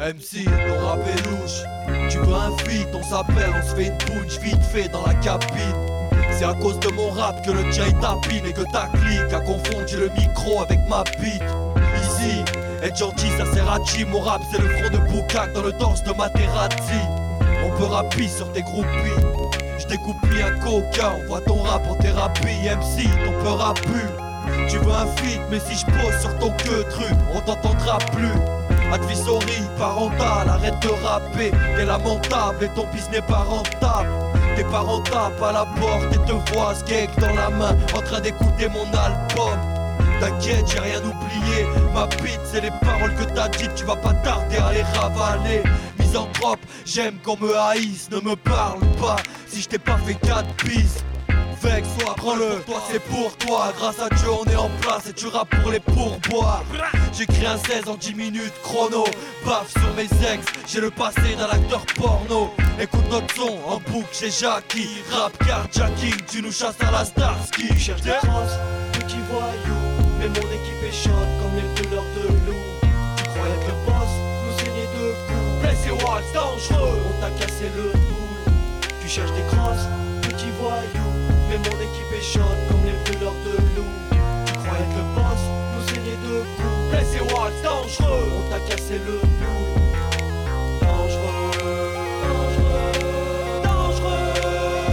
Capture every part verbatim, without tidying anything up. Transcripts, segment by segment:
M C, ton rap est louche. Tu veux un feat, on s'appelle, on se fait une punch vite fait dans la cabine. C'est à cause de mon rap que le tien est tapine et que ta clique a confondu le micro avec ma bite. Easy, être gentil ça sert à chi. Mon rap c'est le front de Bukak dans le torse de Materazzi. On peut rapper sur tes groupies. J'découpille un coca, on voit ton rap en thérapie. M C, ton peur a pu. Tu veux un feat, mais si je pose sur ton queue truc, on t'entendra plus. Advisory, parental, arrête de rapper. T'es lamentable et ton business n'est pas rentable. Tes parents tapent à la porte et te voient skate dans la main en train d'écouter mon album. T'inquiète, j'ai rien oublié. Ma bite, c'est les paroles que t'as dites. Tu vas pas tarder à les ravaler. Misanthrope, j'aime qu'on me haïsse. Ne me parle pas si je t'ai pas fait quatre bises. Vex, soit prends-le, toi c'est pour toi. Grâce à Dieu on est en place et tu rappes pour les pourboires. J'écris un seize en dix minutes chrono. Paf sur mes ex, j'ai le passé d'un acteur porno. Écoute notre son en boucle chez Jackie. Rap carjacking, tu nous chasses à la Starsky. Tu cherches des crosses, petit voyou. Mais mon équipe est chaude comme les couleurs de loup. Tu croyais que le boss nous saignait de coups. Blessé Waltz, dangereux, on t'a cassé le boule. Tu cherches des crosses, petit voyou. Mais mon équipe est chaude comme les couleurs de loup. Tu croyais que le boss nous saignait de coups. Blessé Waltz, dangereux, on t'a cassé le boule. Dangereux, dangereux, dangereux.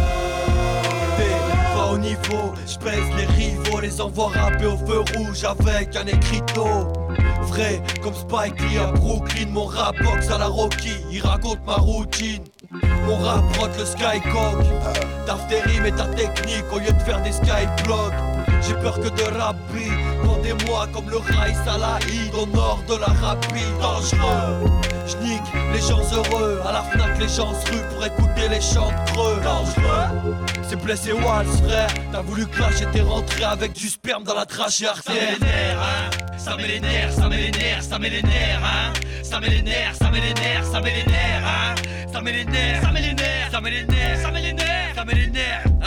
T'es pas au niveau, j'pèse les rivaux, les envoie rapper au feu rouge avec un écriteau. Vrai comme Spike Lee à Brooklyn, mon rap boxe à la Rocky, il raconte ma routine. Mon rap rote le skycock. Taf tes rimes et ta technique au lieu de faire des skyblocks. J'ai peur que de rapper. Pendez-moi comme le rail Salahid au nord de l'Arabie. Dangereux, j'nique les gens heureux. À la Fnac les gens se ruent pour écouter les chants de creux. Dangereux, c'est blessé Waltz frère. T'as voulu clash et t'es rentré avec du sperme dans la trachée artère. Ça met les nerfs, hein. Ça met les nerfs, ça met les nerfs, hein. Ça met les nerfs, ça met les nerfs, ça met les nerfs, hein. Ça met les nerfs, ça met les nerfs, ça met les nerfs, ça met les nerfs, ça met les nerfs.